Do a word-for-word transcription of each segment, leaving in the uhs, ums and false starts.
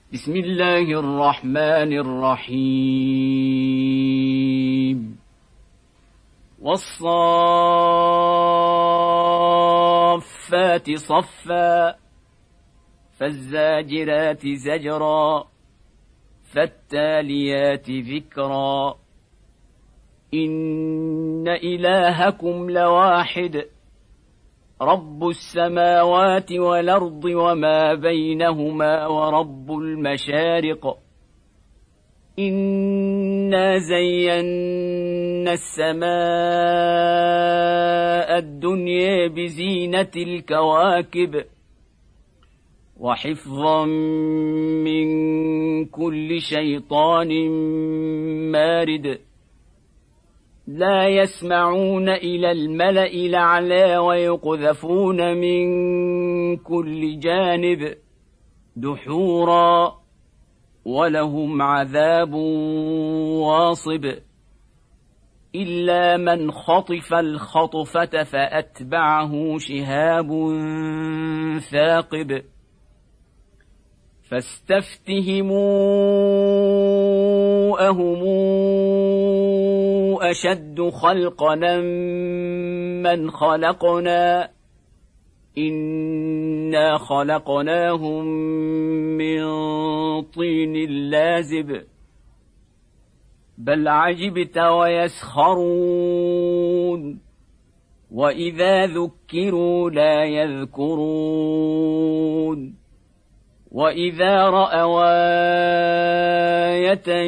بسم الله الرحمن الرحيم والصافات صفا فالزاجرات زجرا فالتاليات ذكرا إن إلهكم لواحد رب السماوات والأرض وما بينهما ورب المشارق إنا زينا السماء الدنيا بزينة الكواكب وحفظا من كل شيطان مارد لا يسمعون إلى الملأ الأعلى ويقذفون من كل جانب دحورا ولهم عذاب واصب إلا من خطف الخطفة فأتبعه شهاب ثاقب فاستفتهموا أهم أشد خلقنا من خلقنا إنا خلقناهم من طين لازب بل عجبت ويسخرون وإذا ذكروا لا يذكرون وإذا رأوا آية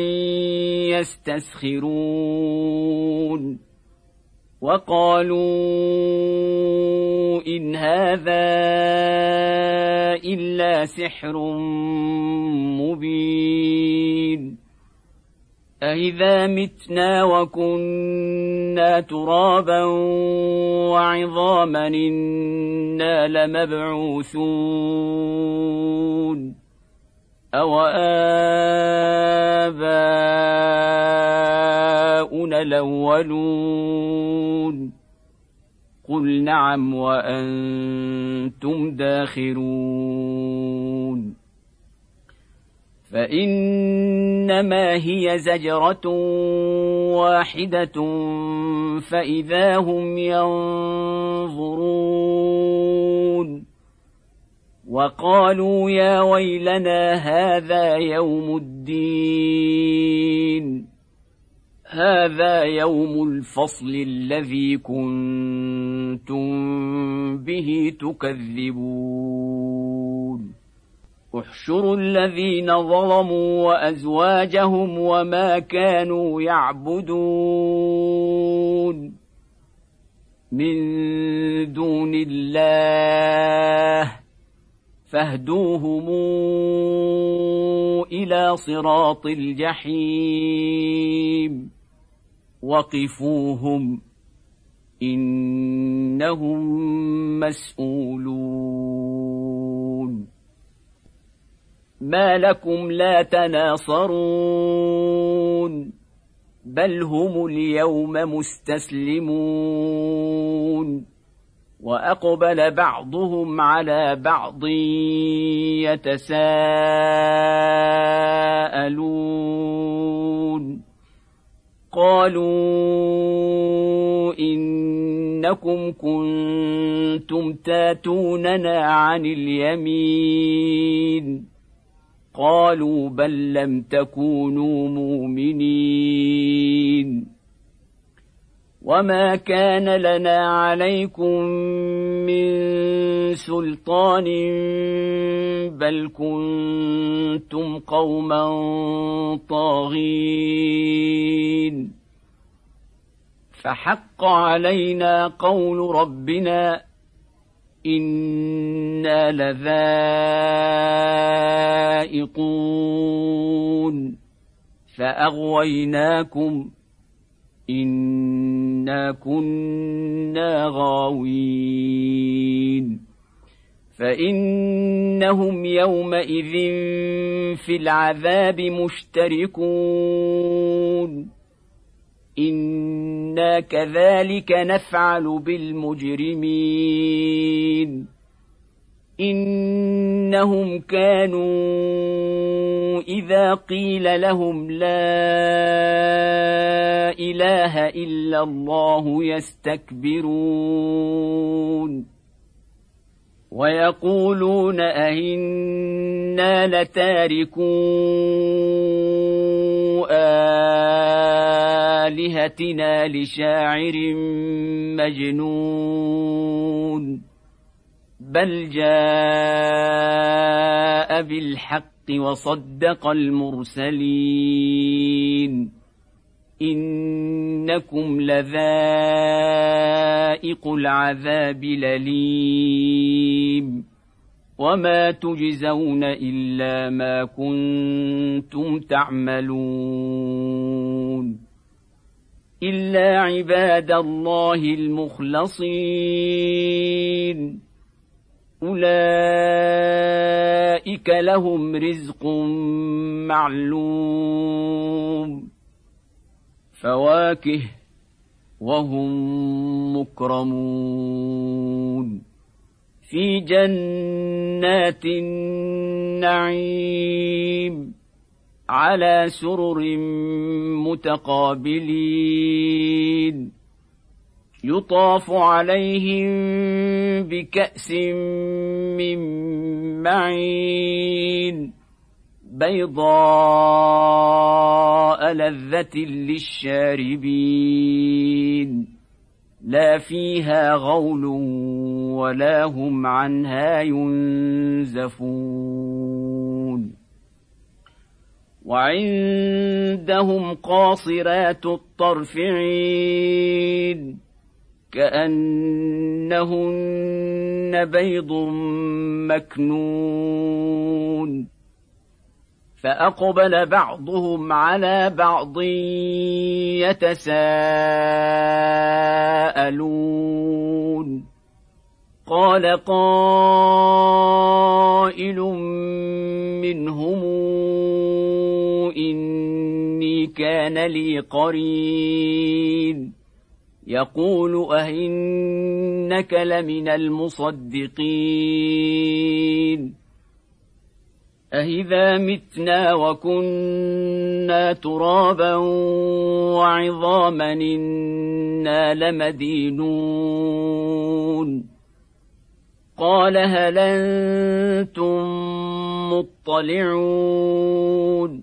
يستسخرون وقالوا إن هذا إلا سحر مبين أإذا متنا وكنا ترابا وعظاما إنا لمبعوثون أو آباؤنا الأولون قل نعم وأنتم داخرون فإنما هي زجرة واحدة فإذا هم ينظرون وقالوا يا ويلنا هذا يوم الدين هذا يوم الفصل الذي كنتم به تكذبون احشروا الذين ظلموا وأزواجهم وما كانوا يعبدون من دون الله فاهدوهم إلى صراط الجحيم وقفوهم إنهم مسؤولون ما لكم لا تناصرون بل هم اليوم مستسلمون وأقبل بعضهم على بعض يتساءلون قالوا إنكم كنتم تاتوننا عن اليمين قالوا بل لم تكونوا مؤمنين وما كان لنا عليكم من سلطان بل كنتم قوما طاغين فحق علينا قول ربنا إنا لذائقون فأغويناكم إنا كنا غاوين فإنهم يومئذ في العذاب مشتركون إنا كذلك نفعل بالمجرمين إنهم كانوا إذا قيل لهم لا إله إلا الله يستكبرون ويقولون أئنا لتاركو آلهتنا لشاعر مجنون بل جاء بالحق وصدق المرسلين إنكم لذائق العذاب الأليم وما تجزون إلا ما كنتم تعملون إلا عباد الله المخلصين أولئك لهم رزق معلوم فواكه وهم مكرمون في جنات النعيم على سرر متقابلين يطاف عليهم بكأس من معين بيضاء لذة للشاربين لا فيها غول ولا هم عنها ينزفون وعندهم قاصرات الطرف عين كأنهن بيض مكنون فأقبل بعضهم على بعض يتساءلون قال قائل منهم إني كان لي قرين يقول أئنك لمن المصدقين أإذا متنا وكنا ترابا وعظاما إنا لمدينون قال هل أنتم مطلعون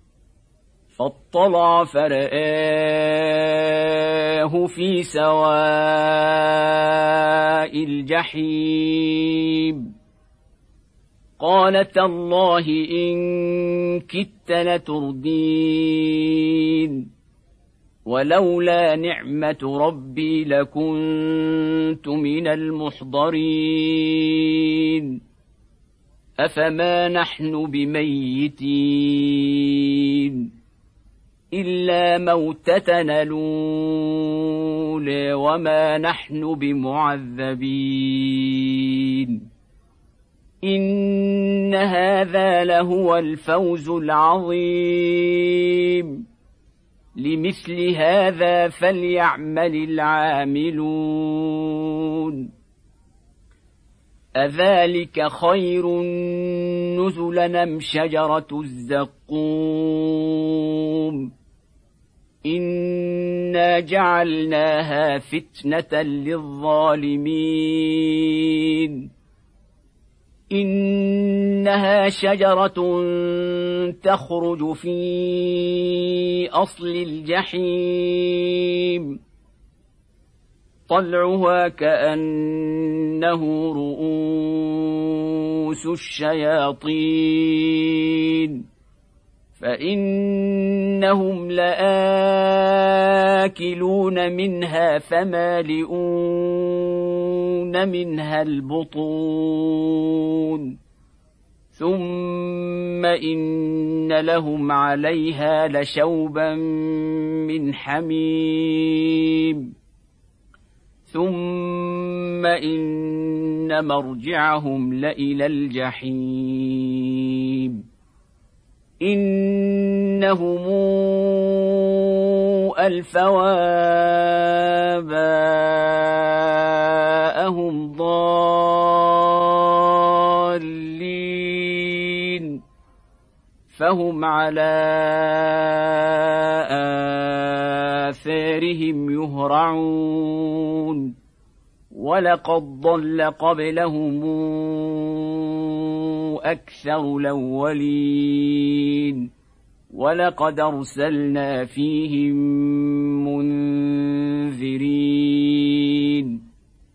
فاطلع فرآه في سواء الجحيم قال تالله إن كدت لتردين ولولا نعمة ربي لكنت من المحضرين أفما نحن بميتين إلا موتتنا الأولى وما نحن بمعذبين إن هذا لهو الفوز العظيم لمثل هذا فليعمل العاملون أذلك خير نزلا أم شجرة الزقوم إنا جعلناها فتنة للظالمين إنها شجرة تخرج في أصل الجحيم طلعها كأنه رؤوس الشياطين فإنهم لآكلون منها فمالئون منها البطون ثم إن لهم عليها لشوبا من حميم ثم إن مرجعهم لإلى الجحيم إنهم ألفوا آباءهم ضالين فهم على آثارهم يهرعون ولقد ضل قبلهم أكثر الأولين ولقد أرسلنا فيهم منذرين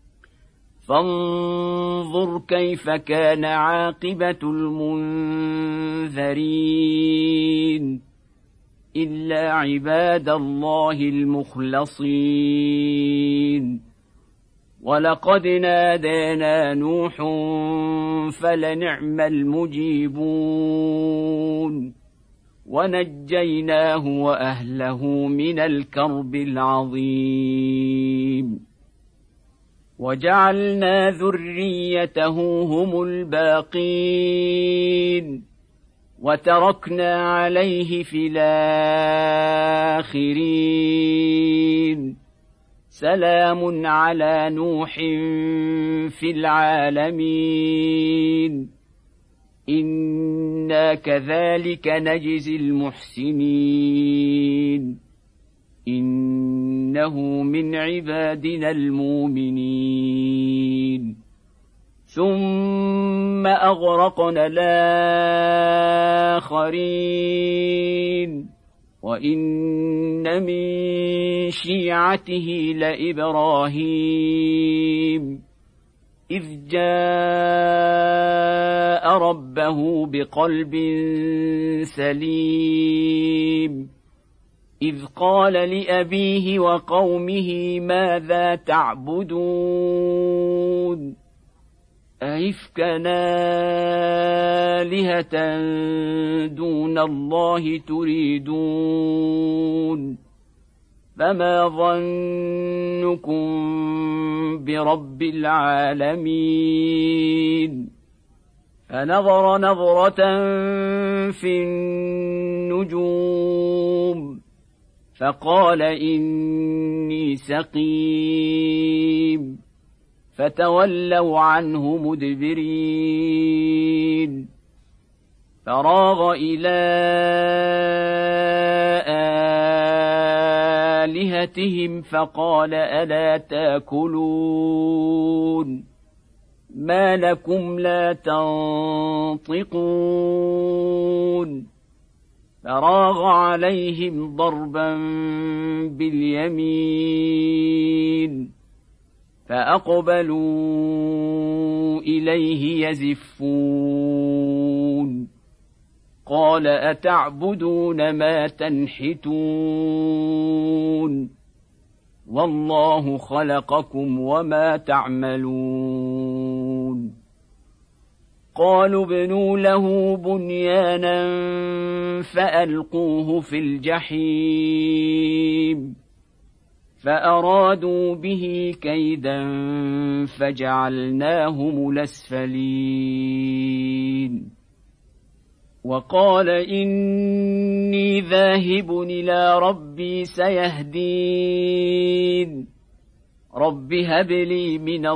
فانظر كيف كان عاقبة المنذرين إلا عباد الله المخلصين ولقد نادانا نوح فلنعم المجيبون ونجيناه وأهله من الكرب العظيم وجعلنا ذريته هم الباقين وتركنا عليه في الآخرين سلام على نوح في العالمين إنا كذلك نجزي المحسنين إنه من عبادنا المؤمنين ثم أغرقنا الآخرين وإن من شيعته لإبراهيم إذ جاء ربه بقلب سليم إذ قال لأبيه وقومه ماذا تعبدون أئفكا آلهة دون الله تريدون فما ظنكم برب العالمين فنظر نظرة في النجوم فقال إني سقيم فتولوا عنه مدبرين فراغ إلى آلهتهم فقال ألا تأكلون ما لكم لا تنطقون فراغ عليهم ضربا باليمين فأقبلوا إليه يزفون قال أتعبدون ما تنحتون والله خلقكم وما تعملون قالوا ابنوا له بنيانا فألقوه في الجحيم فأرادوا به كيدا فجعلناهم الأسفلين وقال إني ذاهب إلى ربي سيهدين رب هب لي من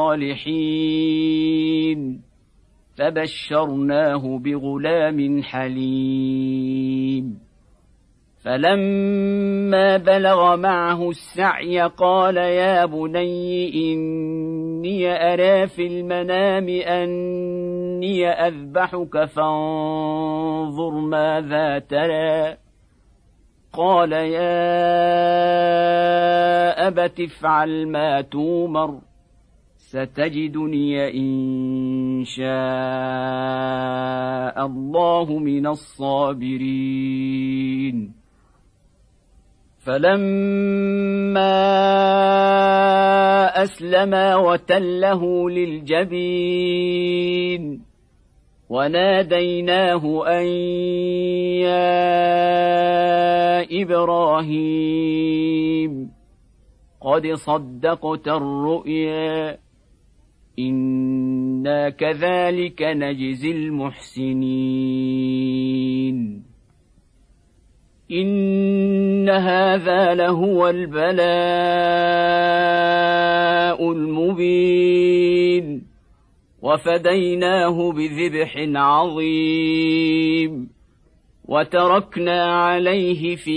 الصالحين فبشرناه بغلام حليم فلما بلغ معه السعي قال يا بني إني أرى في المنام أني أذبحك فانظر ماذا ترى قال يا أبت افعل ما تومر ستجدني إن شاء الله من الصابرين فلما أسلما وتله للجبين وناديناه أن يا إبراهيم قد صدقت الرؤيا إنا كذلك نجزي المحسنين إن هذا لهو البلاء المبين وفديناه بذبح عظيم وتركنا عليه في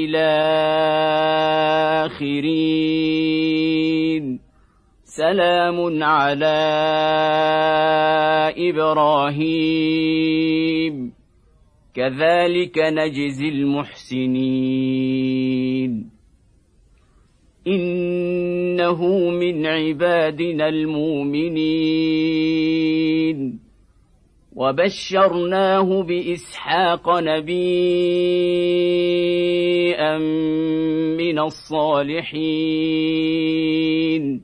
الآخرين سلام على إبراهيم كذلك نجزي المحسنين إنه من عبادنا المؤمنين وبشرناه بإسحاق نبيا من الصالحين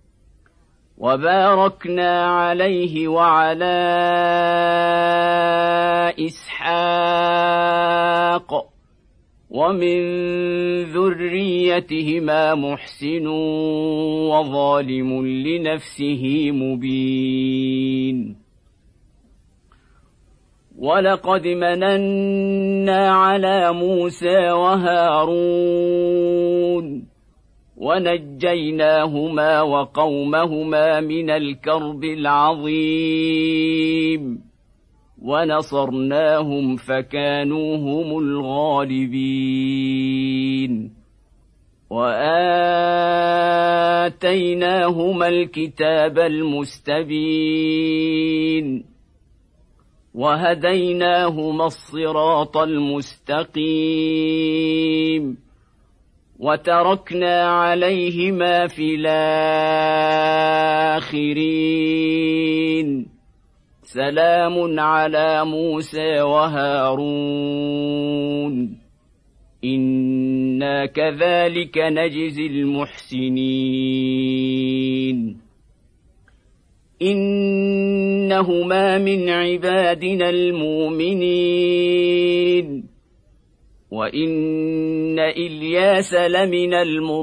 وباركنا عليه وعلى إسحاق ومن ذريتهما محسن وظالم لنفسه مبين ولقد مننا على موسى وهارون ونجيناهما وقومهما من الكرب العظيم ونصرناهم فكانوا هم الغالبين وآتيناهما الكتاب المستبين وهديناهما الصراط المستقيم وتركنا عليهما في الآخرين سلام على موسى وهارون إنا كذلك نجزي المحسنين إنهما من عبادنا المؤمنين وإن إلياس لمن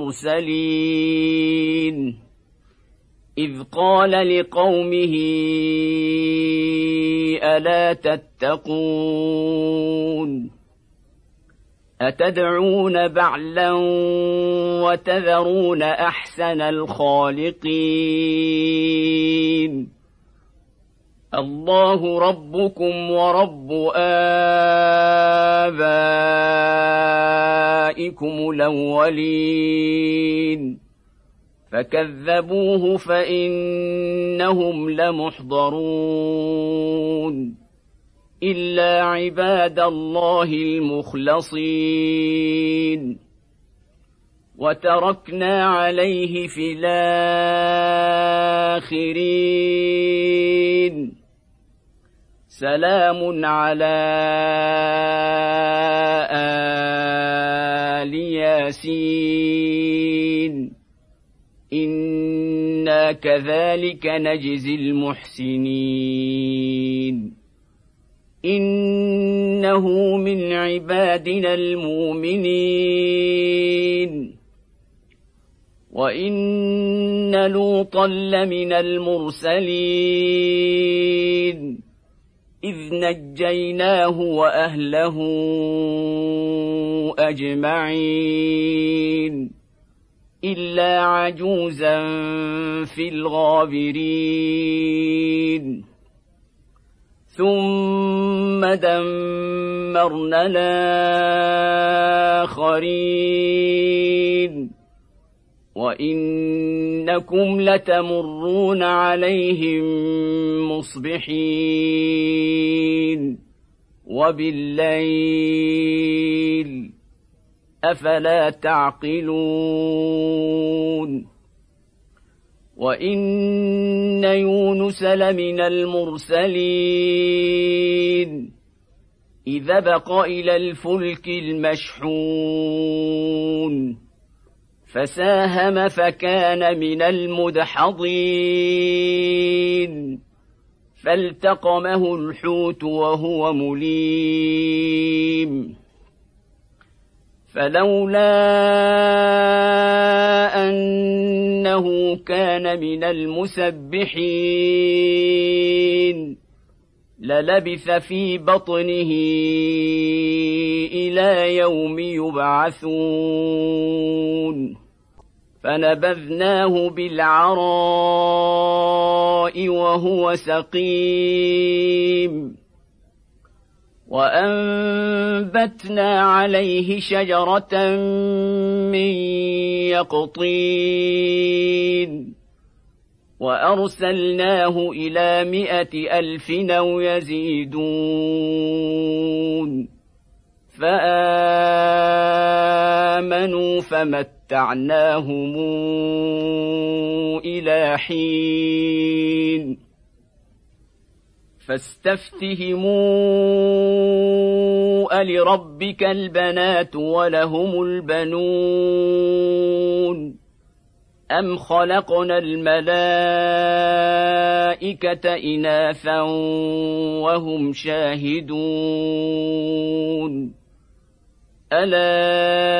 المرسلين إذ قال لقومه ألا تتقون أتدعون بعلا وتذرون أحسن الخالقين الله ربكم ورب آبائكم الأولين فكذبوه فإنهم لمحضرون إلا عباد الله المخلصين وتركنا عليه في الآخرين سلام على آل ياسين إنا كذلك نجزي المحسنين إنه من عبادنا المؤمنين وإن لوطا لمن المرسلين إذ نجيناه وأهله أجمعين إلا عجوزا في الغابرين ثم دمرنا الآخرين وإنكم لتمرون عليهم مصبحين وبالليل أفلا تعقلون وإن يونس لمن المرسلين إذ أبق إلى الفلك المشحون فساهم فكان من المدحضين فالتقمه الحوت وهو مليم فلولا أنه كان من المسبحين للبث في بطنه إلى يوم يبعثون فنبذناه بالعراء وهو سقيم وأنبتنا عليه شجرة من يقطين وأرسلناه إلى مائة ألف أو يزيدون فآمنوا فمتعناهم إلى حين فاستفتهموا ألربك البنات ولهم البنون أم خلقنا الملائكة إناثا وهم شاهدون ألا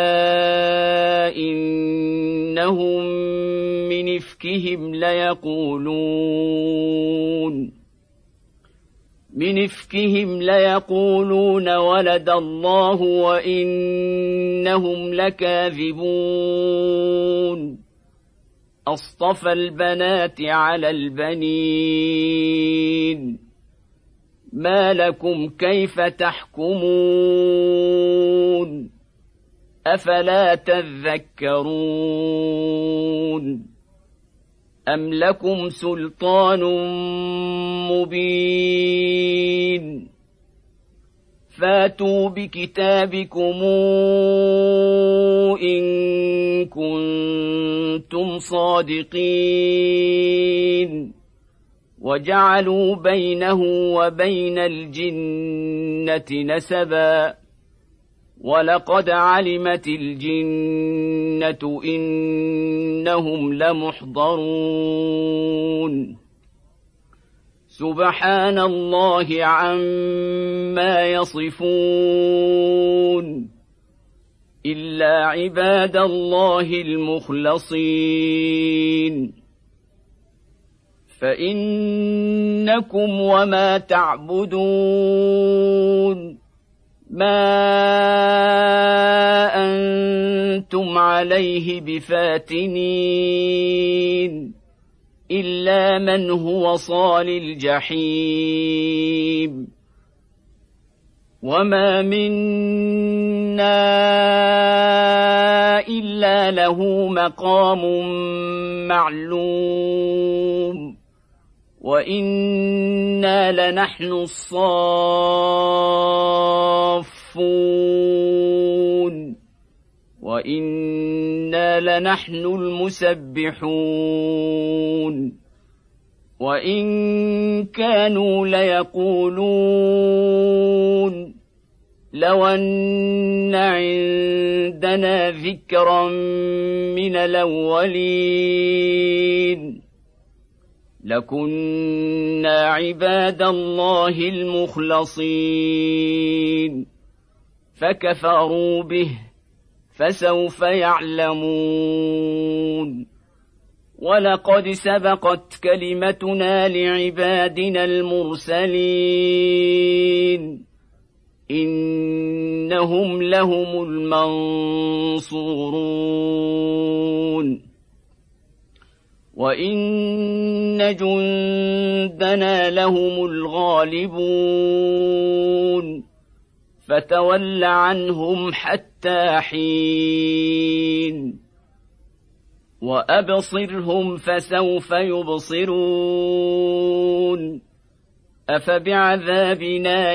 إنهم من إفكهم ليقولون من إفكهم ليقولون ولد الله وإنهم لكاذبون أصطفى البنات على البنين ما لكم كيف تحكمون أفلا تذكرون أم لكم سلطان مبين فاتوا بكتابكم إن كنتم صادقين وجعلوا بينه وبين الجنة نسبا ولقد علمت الجنة إنهم لمحضرون سبحان الله عما يصفون إلا عباد الله المخلصين فإنكم وما تعبدون ما أنتم عليه بفاتنين إلا من هو صال الجحيم وما منا إلا له مقام معلوم وإنا لنحن الصافون وإنا لنحن المسبحون وإن كانوا ليقولون لو أن عندنا ذكرا من الأولين لكنا عباد الله المخلصين فكفروا به فسوف يعلمون ولقد سبقت كلمتنا لعبادنا المرسلين إنهم لهم المنصورون وإن جندنا لهم الغالبون فتول عنهم حتى حين وأبصرهم فسوف يبصرون أفبعذابنا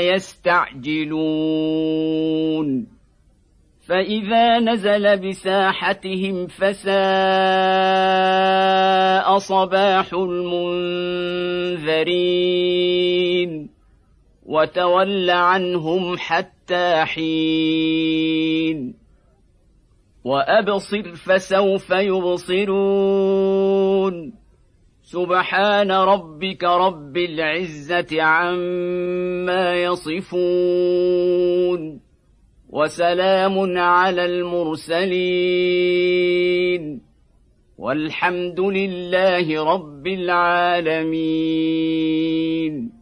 يستعجلون فإذا نزل بساحتهم فساء صباح المنذرين وتول عنهم حتى حين وأبصر فسوف يبصرون سبحان ربك رب العزة عما يصفون وسلام على المرسلين والحمد لله رب العالمين.